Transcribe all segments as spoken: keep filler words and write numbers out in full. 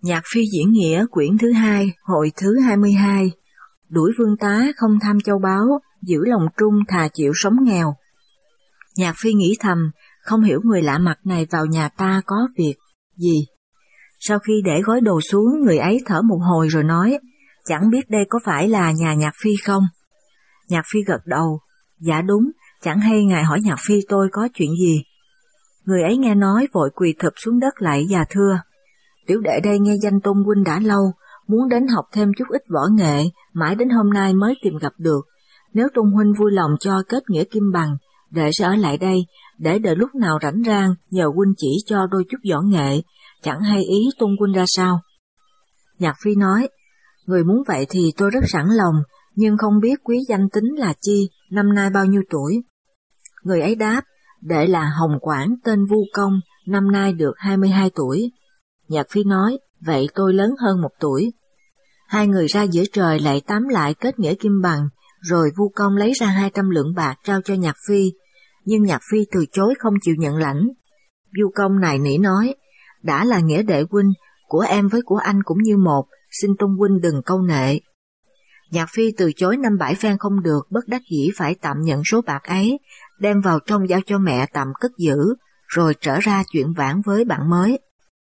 Nhạc phi diễn nghĩa quyển thứ hai, hội thứ hai mươi hai. Đuổi vương tá không tham châu báu, giữ lòng trung thà chịu sống nghèo. Nhạc phi nghĩ thầm, không hiểu người lạ mặt này vào nhà ta có việc gì. Sau khi để gói đồ xuống, người ấy thở một hồi rồi nói, chẳng biết đây có phải là nhà Nhạc phi không? Nhạc phi gật đầu, dạ đúng, chẳng hay ngài hỏi Nhạc phi tôi có chuyện gì. Người ấy nghe nói vội quỳ thụp xuống đất lạy và thưa, tiểu đệ đây nghe danh Tôn huynh đã lâu, muốn đến học thêm chút ít võ nghệ, mãi đến hôm nay mới tìm gặp được. Nếu Tôn huynh vui lòng cho kết nghĩa kim bằng, đệ sẽ ở lại đây, để đợi lúc nào rảnh rang nhờ huynh chỉ cho đôi chút võ nghệ, chẳng hay ý Tôn huynh ra sao. Nhạc phi nói, người muốn vậy thì tôi rất sẵn lòng, nhưng không biết quý danh tính là chi, năm nay bao nhiêu tuổi. Người ấy đáp, đệ là Hồng Quảng tên Vu Công, năm nay được hai mươi hai tuổi. Nhạc phi nói, vậy tôi lớn hơn một tuổi. Hai người ra giữa trời lại tám lại kết nghĩa kim bằng, rồi Vu Công lấy ra hai trăm lượng bạc trao cho Nhạc phi, nhưng Nhạc phi từ chối không chịu nhận lãnh. Vu Công nài nỉ nói, đã là nghĩa đệ huynh, của em với của anh cũng như một, xin Tôn huynh đừng câu nệ. Nhạc phi từ chối năm bảy phen không được, bất đắc dĩ phải tạm nhận số bạc ấy, đem vào trong giao cho mẹ tạm cất giữ, rồi trở ra chuyện vãn với bạn mới.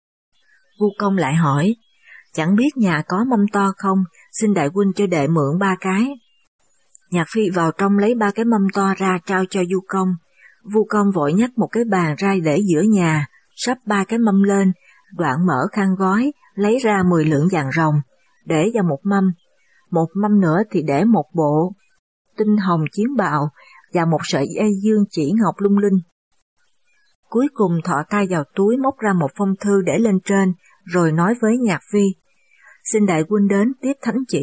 Vu Công lại hỏi, chẳng biết nhà có mâm to không, xin đại huynh cho đệ mượn ba cái. Nhạc phi vào trong lấy ba cái mâm to ra trao cho Vu Công. Vu Công vội nhắc một cái bàn ra để giữa nhà, sắp ba cái mâm lên, đoạn mở khăn gói, lấy ra mười lượng vàng ròng, để vào một mâm. Một mâm nữa thì để một bộ tinh hồng chiến bào và một sợi dây dương chỉ ngọc lung linh. Cuối cùng thọ tay vào túi móc ra một phong thư để lên trên, rồi nói với Nhạc phi, xin đại huynh đến tiếp thánh chỉ.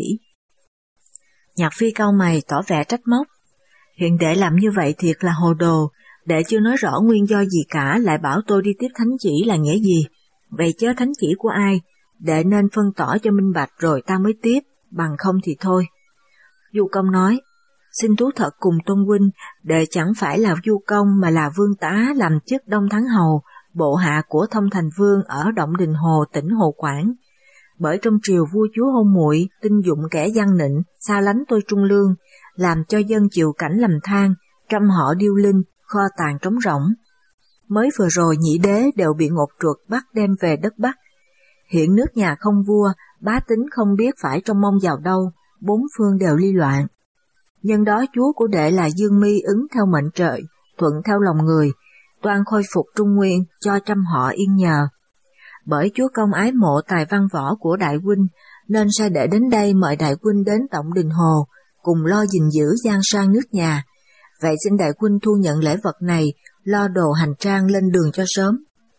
Nhạc phi cau mày tỏ vẻ trách móc, hiện đệ làm như vậy thiệt là hồ đồ, đệ chưa nói rõ nguyên do gì cả lại bảo tôi đi tiếp thánh chỉ là nghĩa gì, vậy chớ thánh chỉ của ai, đệ nên phân tỏ cho minh bạch rồi ta mới tiếp, bằng không thì thôi. Vu Công nói, xin thú thật cùng Tôn huynh, đệ chẳng phải là Vu Công mà là vương tá làm chức Đông Thắng Hầu, bộ hạ của Thông Thành Vương ở Động Đình Hồ, tỉnh Hồ Quảng. Bởi trong triều vua chúa hôn muội, tinh dụng kẻ gian nịnh, xa lánh tôi trung lương, làm cho dân chịu cảnh lầm than, trăm họ điêu linh, kho tàng trống rỗng. Mới vừa rồi nhị đế đều bị ngột truột bắt đem về đất Bắc. Hiện nước nhà không vua, bá tính không biết phải trông mong vào đâu, bốn phương đều ly loạn. Nhân đó chúa của đệ là Dương Mi ứng theo mệnh trời, thuận theo lòng người, toan khôi phục Trung Nguyên cho trăm họ yên nhờ. Bởi chúa công ái mộ tài văn võ của đại huynh, nên sai đệ đến đây mời đại huynh đến Động Đình Hồ, cùng lo gìn giữ giang sang nước nhà. Vậy xin đại huynh thu nhận lễ vật này, lo đồ hành trang lên đường cho sớm.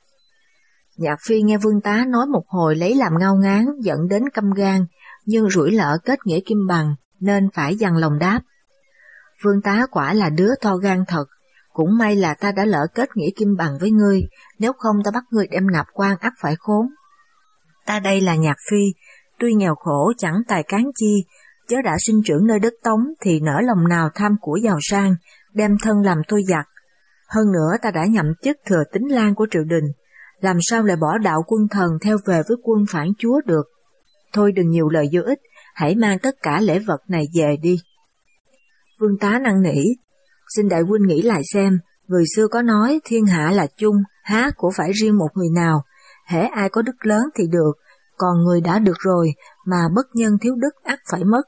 Nhạc phi nghe vương tá nói một hồi lấy làm ngao ngán, dẫn đến căm gan, nhưng rủi lỡ kết nghĩa kim bằng, nên phải dằn lòng đáp. Vương tá quả là đứa to gan thật, cũng may là ta đã lỡ kết nghĩa kim bằng với ngươi, nếu không ta bắt ngươi đem nạp quan ắt phải khốn. Ta đây là Nhạc phi, tuy nghèo khổ chẳng tài cán chi, chớ đã sinh trưởng nơi đất Tống thì nỡ lòng nào tham của giàu sang, đem thân làm tôi giặc. Hơn nữa ta đã nhậm chức thừa tín lang của triều đình, làm sao lại bỏ đạo quân thần theo về với quân phản chúa được. Thôi đừng nhiều lời vô ích, hãy mang tất cả lễ vật này về đi. Vương tá năn nỉ, xin đại huynh nghĩ lại xem, người xưa có nói thiên hạ là chung, há của phải riêng một người nào, hễ ai có đức lớn thì được, còn người đã được rồi mà bất nhân thiếu đức ắt phải mất.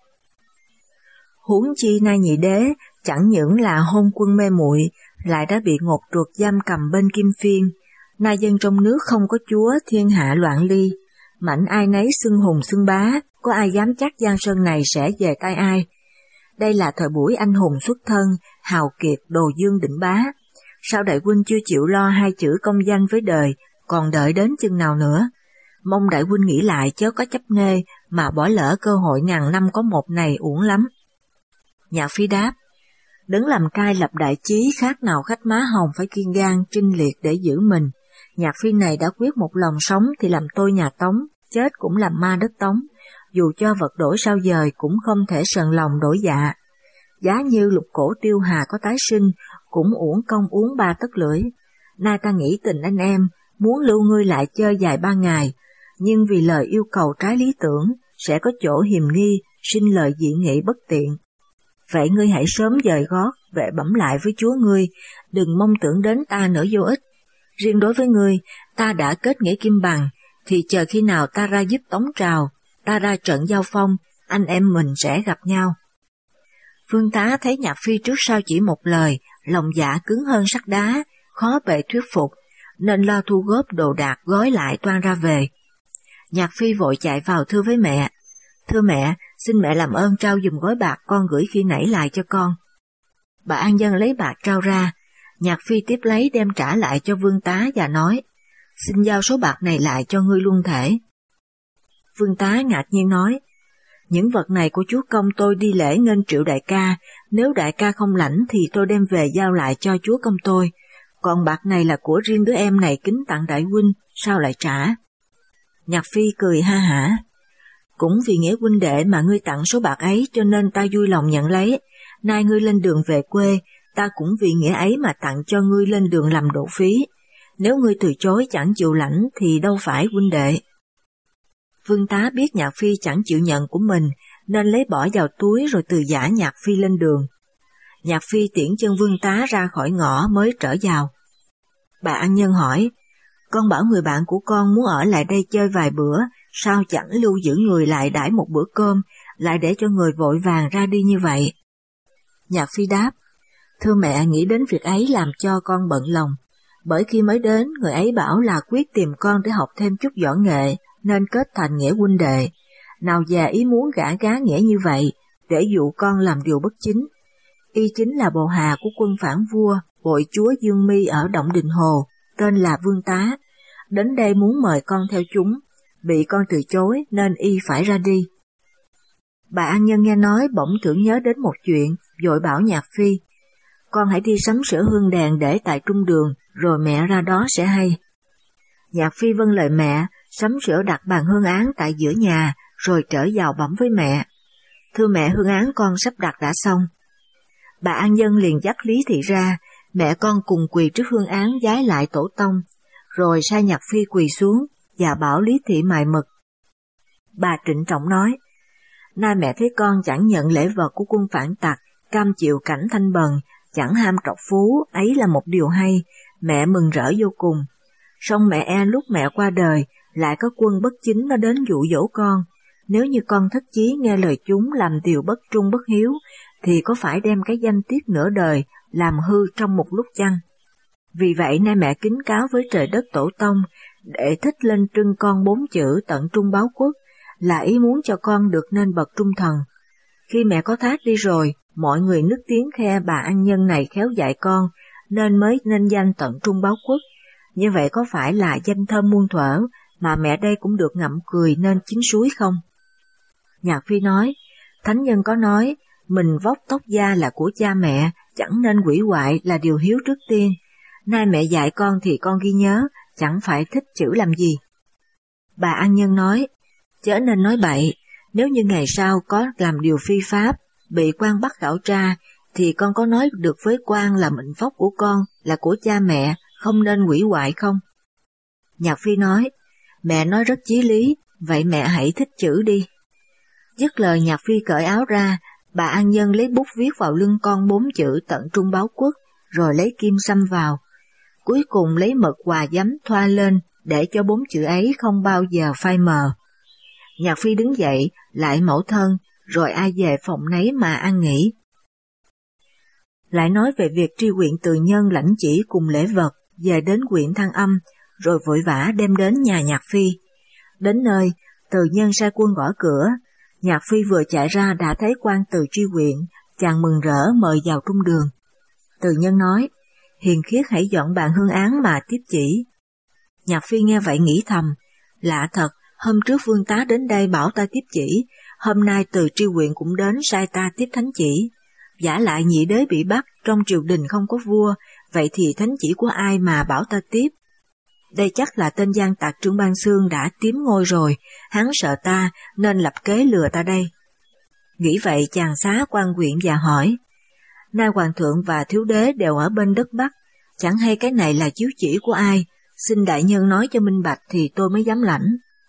Huống chi nay nhị đế chẳng những là hôn quân mê muội, lại đã bị ngột truột giam cầm bên Kim Phiên. Nay dân trong nước không có chúa, thiên hạ loạn ly, mạnh ai nấy xưng hùng xưng bá, có ai dám chắc giang sơn này sẽ về tay ai. Đây là thời buổi anh hùng xuất thân, hào kiệt đồ dương định bá. Sao đại huynh chưa chịu lo hai chữ công danh với đời, còn đợi đến chừng nào nữa? Mong đại huynh nghĩ lại chớ có chấp nê, mà bỏ lỡ cơ hội ngàn năm có một này uổng lắm. Nhạc phi đáp, đấng làm cai lập đại chí khác nào khách má hồng phải kiên gan trinh liệt để giữ mình. Nhạc phi này đã quyết một lòng sống thì làm tôi nhà Tống, chết cũng làm ma đất Tống, dù cho vật đổi sao dời cũng không thể sờn lòng đổi dạ. Giá như lục cổ tiêu hà có tái sinh, cũng uổng công uống ba tấc lưỡi. Nay ta nghĩ tình anh em, muốn lưu ngươi lại chơi dài ba ngày, nhưng vì lời yêu cầu trái lý tưởng, sẽ có chỗ hiềm nghi, sinh lời dị nghị bất tiện. Vậy ngươi hãy sớm dời gót, về bẩm lại với Chúa ngươi, đừng mong tưởng đến ta nữa vô ích. Riêng đối với ngươi, ta đã kết nghĩa kim bằng, thì chờ khi nào ta ra giúp Tống Trào, ta ra trận giao phong, anh em mình sẽ gặp nhau. Vương Tá thấy Nhạc Phi trước sau chỉ một lời, lòng dạ cứng hơn sắt đá, khó bề thuyết phục, nên lo thu góp đồ đạc gói lại toan ra về. Nhạc Phi vội chạy vào thưa với mẹ, thưa mẹ, xin mẹ làm ơn trao dùm gói bạc con gửi khi nãy lại cho con. Bà An Dân lấy bạc trao ra, Nhạc Phi tiếp lấy đem trả lại cho Vương Tá và nói, xin giao số bạc này lại cho ngươi luôn thể. Vương Tá ngạc nhiên nói, những vật này của chúa công tôi đi lễ nghênh triệu đại ca, nếu đại ca không lãnh thì tôi đem về giao lại cho chúa công tôi, còn bạc này là của riêng đứa em này kính tặng đại huynh, sao lại trả? Nhạc Phi cười ha hả, cũng vì nghĩa huynh đệ mà ngươi tặng số bạc ấy cho nên ta vui lòng nhận lấy, nay ngươi lên đường về quê, ta cũng vì nghĩa ấy mà tặng cho ngươi lên đường làm độ phí, nếu ngươi từ chối chẳng chịu lãnh thì đâu phải huynh đệ. Vương Tá biết Nhạc Phi chẳng chịu nhận của mình, nên lấy bỏ vào túi rồi từ giả Nhạc Phi lên đường. Nhạc Phi tiễn chân Vương Tá ra khỏi ngõ mới trở vào. Bà An Nhân hỏi, con bảo người bạn của con muốn ở lại đây chơi vài bữa, sao chẳng lưu giữ người lại đãi một bữa cơm, lại để cho người vội vàng ra đi như vậy? Nhạc Phi đáp, thưa mẹ, nghĩ đến việc ấy làm cho con bận lòng, bởi khi mới đến người ấy bảo là quyết tìm con để học thêm chút võ nghệ, nên kết thành nghĩa huynh đệ, nào già ý muốn gả gá nghĩa như vậy, để dụ con làm điều bất chính. Y chính là bộ hà của quân phản vua, bội chúa Dương Mi ở Động Đình Hồ, tên là Vương Tá, đến đây muốn mời con theo chúng, bị con từ chối nên y phải ra đi. Bà An Nhân nghe nói bỗng tưởng nhớ đến một chuyện, vội bảo Nhạc Phi, con hãy đi sắm sửa hương đèn để tại trung đường, rồi mẹ ra đó sẽ hay. Nhạc Phi vâng lời mẹ, sắm sửa đặt bàn hương án tại giữa nhà, rồi trở vào bẩm với mẹ, thưa mẹ, hương án con sắp đặt đã xong. Bà An Dân liền dắt Lý Thị ra, mẹ con cùng quỳ trước hương án vái lại tổ tông, rồi sai Nhạc Phi quỳ xuống và bảo Lý Thị mài mực. Bà trịnh trọng nói, nay mẹ thấy con chẳng nhận lễ vật của quân phản tặc, cam chịu cảnh thanh bần, chẳng ham trọc phú, ấy là một điều hay, mẹ mừng rỡ vô cùng. Song mẹ e lúc mẹ qua đời, lại có quân bất chính nó đến dụ dỗ con, nếu như con thất chí nghe lời chúng làm điều bất trung bất hiếu, thì có phải đem cái danh tiết nửa đời làm hư trong một lúc chăng? Vì vậy nay mẹ kính cáo với trời đất tổ tông, để thích lên trưng con bốn chữ tận trung báo quốc, là ý muốn cho con được nên bậc trung thần. Khi mẹ có thác đi rồi, mọi người nức tiếng khe bà An Nhân này khéo dạy con, nên mới nên danh tận trung báo quốc. Như vậy có phải là danh thơm muôn thuở, mà mẹ đây cũng được ngậm cười nên chín suối không? Nhạc Phi nói, Thánh Nhân có nói, mình vóc tóc da là của cha mẹ, chẳng nên hủy hoại là điều hiếu trước tiên. Nay mẹ dạy con thì con ghi nhớ, chẳng phải thích chữ làm gì. Bà An Nhân nói, chớ nên nói bậy, nếu như ngày sau có làm điều phi pháp, bị quan bắt khảo tra, thì con có nói được với quan là mệnh phóc của con, là của cha mẹ, không nên hủy hoại không? Nhạc Phi nói, mẹ nói rất chí lý, vậy mẹ hãy thích chữ đi. Dứt lời Nhạc Phi cởi áo ra, bà An Nhân lấy bút viết vào lưng con bốn chữ tận trung báo quốc, rồi lấy kim xăm vào. Cuối cùng lấy mực hòa giấm thoa lên, để cho bốn chữ ấy không bao giờ phai mờ. Nhạc Phi đứng dậy, lại mẫu thân, rồi ai về phòng nấy mà ăn nghỉ. Lại nói về việc tri huyện Từ Nhân lãnh chỉ cùng lễ vật, về đến huyện Thăng Âm, rồi vội vã đem đến nhà Nhạc Phi. Đến nơi, Từ Nhân sai quân gõ cửa, Nhạc Phi vừa chạy ra đã thấy quan từ tri huyện, chàng mừng rỡ mời vào trung đường. Từ Nhân nói, hiền khiết hãy dọn bàn hương án mà tiếp chỉ. Nhạc Phi nghe vậy nghĩ thầm, lạ thật, hôm trước Vương Tá đến đây bảo ta tiếp chỉ, hôm nay từ tri huyện cũng đến sai ta tiếp thánh chỉ. Giả lại nhị đế bị bắt, trong triều đình không có vua, vậy thì thánh chỉ của ai mà bảo ta tiếp? Đây chắc là tên gian tặc Trương Ban Xương đã tiếm ngôi rồi, hắn sợ ta nên lập kế lừa ta đây. Nghĩ vậy chàng xá quan huyện và hỏi, nay hoàng thượng và thiếu đế đều ở bên đất Bắc, chẳng hay cái này là chiếu chỉ của ai, xin đại nhân nói cho minh bạch thì tôi mới dám lãnh.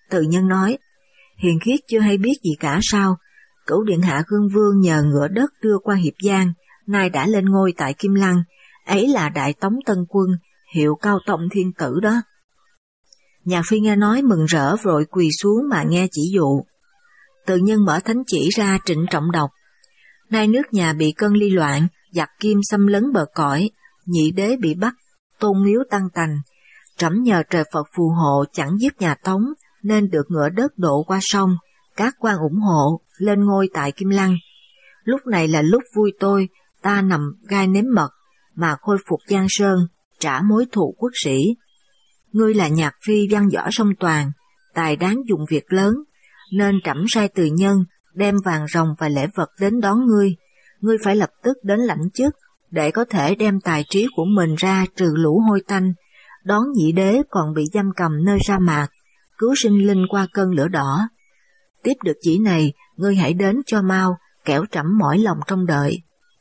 Từ Nhân nói, Hiền Khiết chưa hay biết gì cả sao? Cửu điện hạ Gương Vương nhờ ngựa đất đưa qua Hiệp Giang, nay đã lên ngôi tại Kim Lăng, ấy là Đại Tống Tân Quân, hiệu Cao Tông Thiên Tử đó. Nhạc Phi nghe nói mừng rỡ vội quỳ xuống mà nghe chỉ dụ. Từ Nhân mở thánh chỉ ra trịnh trọng đọc. Nay nước nhà bị cơn ly loạn, giặc kim xâm lấn bờ cõi, nhị đế bị bắt, tôn miếu tăng tành. Trẫm nhờ trời Phật phù hộ chẳng giết nhà Tống, nên được ngựa đất độ qua sông, các quan ủng hộ, lên ngôi tại Kim Lăng. Lúc này là lúc vui tôi, ta nằm gai nếm mật, mà khôi phục Giang Sơn, trả mối thù quốc sĩ. Ngươi là Nhạc Phi văn võ song toàn, tài đáng dùng việc lớn, nên trẫm sai Từ Nhân đem vàng rồng và lễ vật đến đón ngươi. Ngươi phải lập tức đến lãnh chức, để có thể đem tài trí của mình ra trừ lũ hôi tanh, đón nhị đế còn bị giam cầm nơi sa mạc, cứu sinh linh qua cơn lửa đỏ. Tiếp được chỉ này, ngươi hãy đến cho mau, kẻo trẫm mỏi lòng trông đợi.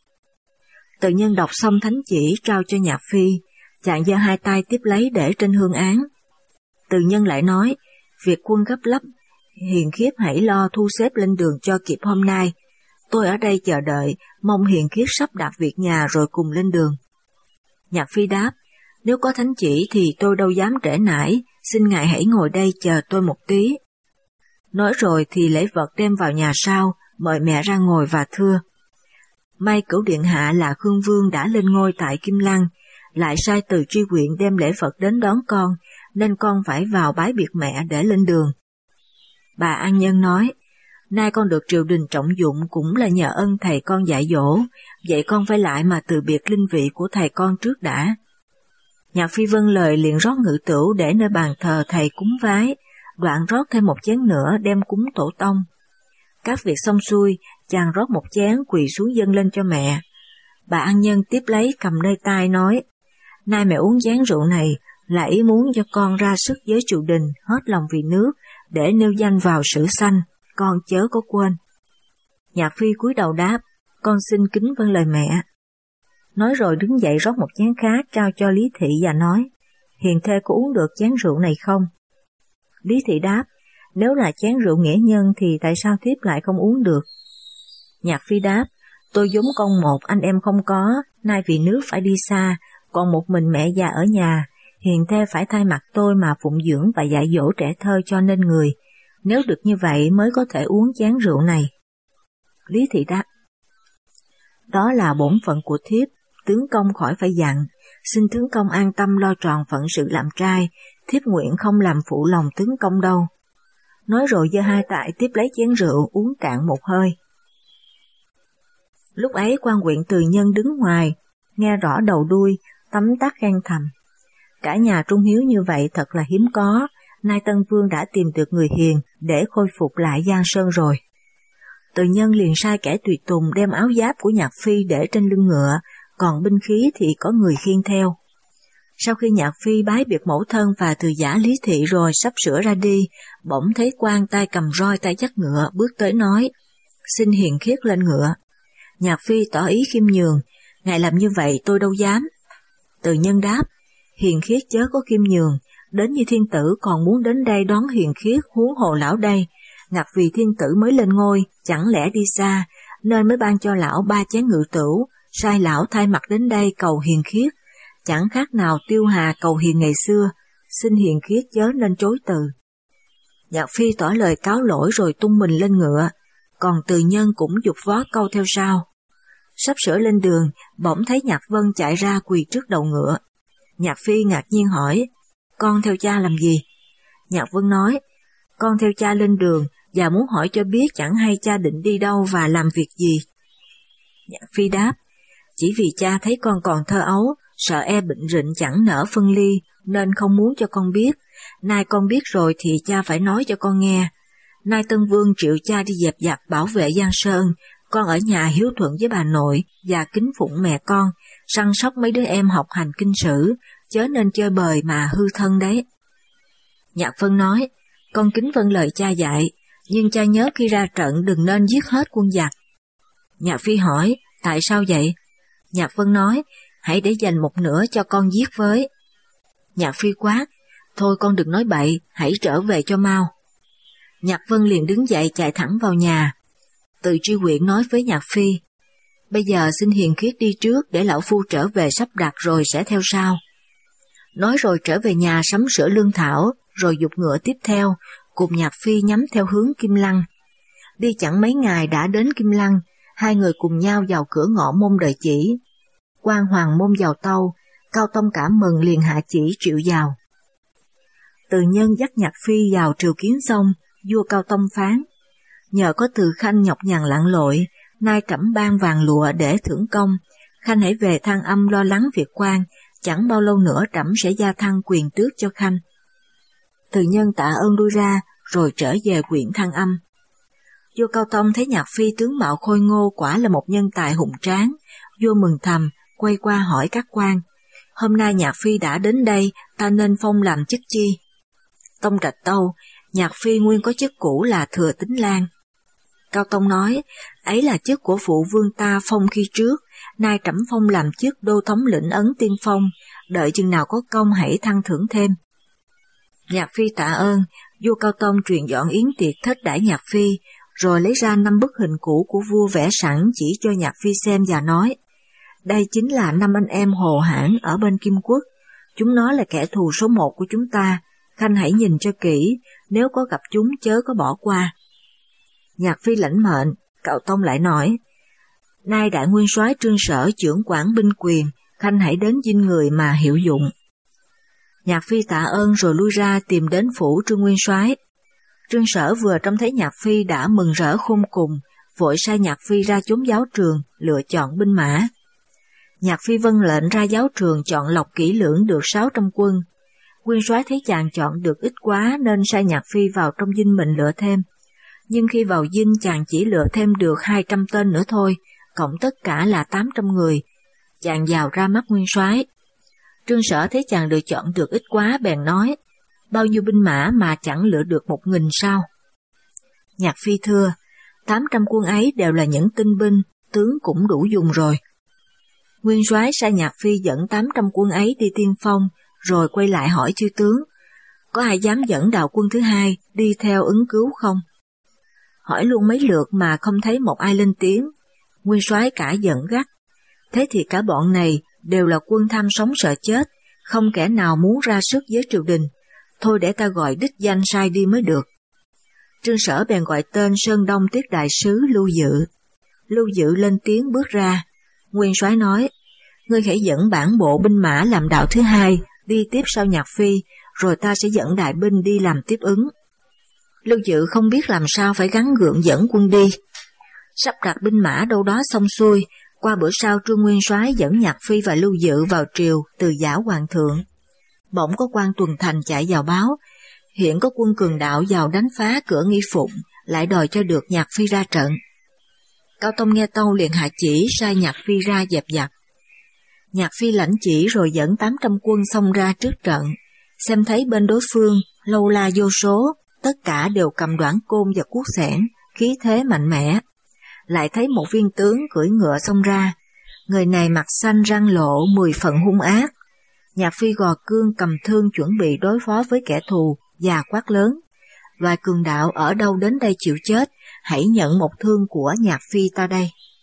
Từ Nhân đọc xong thánh chỉ trao cho Nhạc Phi, chàng giơ hai tay tiếp lấy để trên hương án. Từ Nhân lại nói, việc quân gấp lắm, Hiền Khiết hãy lo thu xếp lên đường cho kịp hôm nay. Tôi ở đây chờ đợi, mong Hiền Khiết sắp đặt việc nhà rồi cùng lên đường. Nhạc Phi đáp, nếu có thánh chỉ thì tôi đâu dám trễ nải, xin ngài hãy ngồi đây chờ tôi một tí. Nói rồi thì lễ vật đem vào nhà sau, mời mẹ ra ngồi và thưa. May Cửu điện hạ là Khương Vương đã lên ngôi tại Kim Lăng, lại sai từ tri huyện đem lễ vật đến đón con, nên con phải vào bái biệt mẹ để lên đường. Bà An Nhân nói, nay con được triều đình trọng dụng cũng là nhờ ân thầy con dạy dỗ, vậy con phải lại mà từ biệt linh vị của thầy con trước đã. Nhạc Phi vâng lời liền rót ngự tửu để nơi bàn thờ thầy cúng vái, đoạn rót thêm một chén nữa đem cúng tổ tông. Các việc xong xuôi, chàng rót một chén quỳ xuống dâng lên cho mẹ. Bà An Nhân tiếp lấy cầm nơi tai nói, nay mẹ uống chén rượu này là ý muốn cho con ra sức với triều đình hết lòng vì nước, để nêu danh vào sử sanh, con chớ có quên. Nhạc Phi cúi đầu đáp, con xin kính vâng lời mẹ. Nói rồi đứng dậy rót một chén khác trao cho Lý Thị và nói, hiền thê có uống được chén rượu này không? Lý Thị đáp, nếu là chén rượu nghĩa nhân thì tại sao thiếp lại không uống được? Nhạc Phi đáp, tôi vốn con một anh em không có, nay vì nước phải đi xa, còn một mình mẹ già ở nhà, hiền thê phải thay mặt tôi mà phụng dưỡng và dạy dỗ trẻ thơ cho nên người, nếu được như vậy mới có thể uống chén rượu này. Lý Thị đáp, đó là bổn phận của thiếp, tướng công khỏi phải dặn, xin tướng công an tâm lo tròn phận sự làm trai, thiếp nguyện không làm phụ lòng tướng công đâu. Nói rồi giơ hai tay tiếp lấy chén rượu uống cạn một hơi. Lúc ấy quan huyện Từ Nhân đứng ngoài, nghe rõ đầu đuôi, tấm tắc khen thầm. Cả nhà trung hiếu như vậy thật là hiếm có, nay Tân Vương đã tìm được người hiền để khôi phục lại Giang Sơn rồi. Từ Nhân liền sai kẻ tùy tùng đem áo giáp của Nhạc Phi để trên lưng ngựa, còn binh khí thì có người khiêng theo. Sau khi Nhạc Phi bái biệt mẫu thân và từ giả Lý Thị rồi sắp sửa ra đi, bỗng thấy quan tay cầm roi tay dắt ngựa bước tới nói, xin Hiền Khiết lên ngựa. Nhạc Phi tỏ ý khiêm nhường, ngài làm như vậy tôi đâu dám. Từ Nhân đáp, Hiền Khiết chớ có khiêm nhường, đến như thiên tử còn muốn đến đây đón Hiền Khiết, huống hồ lão đây, ngặt vì thiên tử mới lên ngôi, chẳng lẽ đi xa, nên mới ban cho lão ba chén ngự tửu, sai lão thay mặt đến đây cầu Hiền Khiết, chẳng khác nào Tiêu Hà cầu hiền ngày xưa, xin Hiền Khiết chớ nên chối từ. Nhạc Phi tỏ lời cáo lỗi rồi tung mình lên ngựa, còn Từ Nhân cũng giục vó câu theo sau. Sắp sửa lên đường, bỗng thấy Nhạc Vân chạy ra quỳ trước đầu ngựa. Nhạc Phi ngạc nhiên hỏi, con theo cha làm gì? Nhạc Vân nói, con theo cha lên đường và muốn hỏi cho biết chẳng hay cha định đi đâu và làm việc gì. Nhạc Phi đáp, chỉ vì cha thấy con còn thơ ấu, sợ e bệnh rịnh chẳng nỡ phân ly, nên không muốn cho con biết. Nay con biết rồi thì cha phải nói cho con nghe. Nay Tân Vương triệu cha đi dẹp giặc bảo vệ Giang Sơn, con ở nhà hiếu thuận với bà nội và kính phụng mẹ con, săn sóc mấy đứa em học hành kinh sử, chớ nên chơi bời mà hư thân đấy. Nhạc Vân nói, con kính vâng lời cha dạy, nhưng cha nhớ khi ra trận đừng nên giết hết quân giặc. Nhạc Phi hỏi, tại sao vậy? Nhạc Vân nói, hãy để dành một nửa cho con giết với. Nhạc Phi quát, thôi con đừng nói bậy, hãy trở về cho mau. Nhạc Vân liền đứng dậy chạy thẳng vào nhà. Từ Tri Huyện nói với Nhạc Phi, bây giờ xin hiền khiết đi trước để lão phu trở về sắp đặt rồi sẽ theo sau. Nói rồi trở về nhà sắm sửa lương thảo, rồi giục ngựa tiếp theo, cùng Nhạc Phi nhắm theo hướng Kim Lăng. Đi chẳng mấy ngày đã đến Kim Lăng, hai người cùng nhau vào cửa ngõ môn đợi chỉ. Quan hoàng môn vào tâu, Cao Tông cảm mừng liền hạ chỉ triệu vào. Từ Nhân dắt Nhạc Phi vào triều kiến xong, vua Cao Tông phán, nhờ có Từ Khanh nhọc nhằn lặn lội, nay trẫm ban vàng lụa để thưởng công, Khanh hãy về Thăng Âm lo lắng việc quan, chẳng bao lâu nữa trẫm sẽ gia thăng quyền tước cho Khanh. Từ Nhân tạ ơn lui ra, rồi trở về huyện Thăng Âm. Vua Cao Tông thấy Nhạc Phi tướng mạo khôi ngô quả là một nhân tài hùng tráng, vua mừng thầm, quay qua hỏi các quan, hôm nay Nhạc Phi đã đến đây, ta nên phong làm chức chi? Tông trạch tâu, Nhạc Phi nguyên có chức cũ là Thừa Tín Lang. Cao Tông nói, ấy là chức của phụ vương ta phong khi trước, nay trẫm phong làm chức đô thống lĩnh Ấn Tiên Phong, đợi chừng nào có công hãy thăng thưởng thêm. Nhạc Phi tạ ơn, vua Cao Tông truyền dọn yến tiệc thết đãi Nhạc Phi, rồi lấy ra năm bức hình cũ của vua vẽ sẵn chỉ cho Nhạc Phi xem và nói, đây chính là năm anh em Hồ Hãn ở bên Kim Quốc, chúng nó là kẻ thù số một của chúng ta, Khanh hãy nhìn cho kỹ, nếu có gặp chúng chớ có bỏ qua. Nhạc Phi lãnh mệnh, Cao Tông lại nói, nay đại nguyên soái Trương Sở trưởng quản binh quyền, Khanh hãy đến dinh người mà hiệu dụng. Nhạc Phi tạ ơn rồi lui ra tìm đến phủ Trương Nguyên soái. Trương Sở vừa trông thấy Nhạc Phi đã mừng rỡ khôn cùng, vội sai Nhạc Phi ra chốn giáo trường, lựa chọn binh mã. Nhạc Phi vâng lệnh ra giáo trường chọn lọc kỹ lưỡng được sáu trăm quân. Nguyên soái thấy chàng chọn được ít quá nên sai Nhạc Phi vào trong dinh mình lựa thêm. Nhưng khi vào dinh chàng chỉ lựa thêm được hai trăm tên nữa thôi, cộng tất cả là tám trăm người. Chàng vào ra mắt Nguyên soái. Trương Sở thấy chàng lựa chọn được ít quá bèn nói, bao nhiêu binh mã mà chẳng lựa được một nghìn sao? Nhạc Phi thưa, tám trăm quân ấy đều là những tinh binh, tướng cũng đủ dùng rồi. Nguyên soái sai Nhạc Phi dẫn tám trăm quân ấy đi tiên phong, rồi quay lại hỏi chư tướng, có ai dám dẫn đạo quân thứ hai đi theo ứng cứu không? Hỏi luôn mấy lượt mà không thấy một ai lên tiếng. Nguyên soái cả giận gắt, thế thì cả bọn này đều là quân tham sống sợ chết, không kẻ nào muốn ra sức với triều đình, thôi để ta gọi đích danh sai đi mới được. Trương Sở bèn gọi tên Sơn Đông Tiết đại sứ Lưu Dự. Lưu Dự lên tiếng bước ra. Nguyên soái nói, ngươi hãy dẫn bản bộ binh mã làm đạo thứ hai đi tiếp sau Nhạc Phi, rồi ta sẽ dẫn đại binh đi làm tiếp ứng. Lưu Dự không biết làm sao phải gắng gượng dẫn quân đi. Sắp đặt binh mã đâu đó xong xuôi, qua bữa sau Trương Nguyên soái dẫn Nhạc Phi và Lưu Dự vào triều từ giã hoàng thượng. Bỗng có quan tuần thành chạy vào báo, hiện có quân cường đạo vào đánh phá cửa Nghi Phụng, lại đòi cho được Nhạc Phi ra trận. Cao Tông nghe tâu liền hạ chỉ sai Nhạc Phi ra dẹp giặc. Nhạc Phi lãnh chỉ rồi dẫn tám trăm quân xông ra trước trận, xem thấy bên đối phương lâu la vô số, tất cả đều cầm đoản côn và cuốc xẻng, khí thế mạnh mẽ. Lại thấy một viên tướng cưỡi ngựa xông ra, người này mặt xanh răng lộ mười phần hung ác. Nhạc Phi gò cương cầm thương chuẩn bị đối phó với kẻ thù và quát lớn, loài cường đạo ở đâu đến đây chịu chết, hãy nhận một thương của Nhạc Phi ta đây.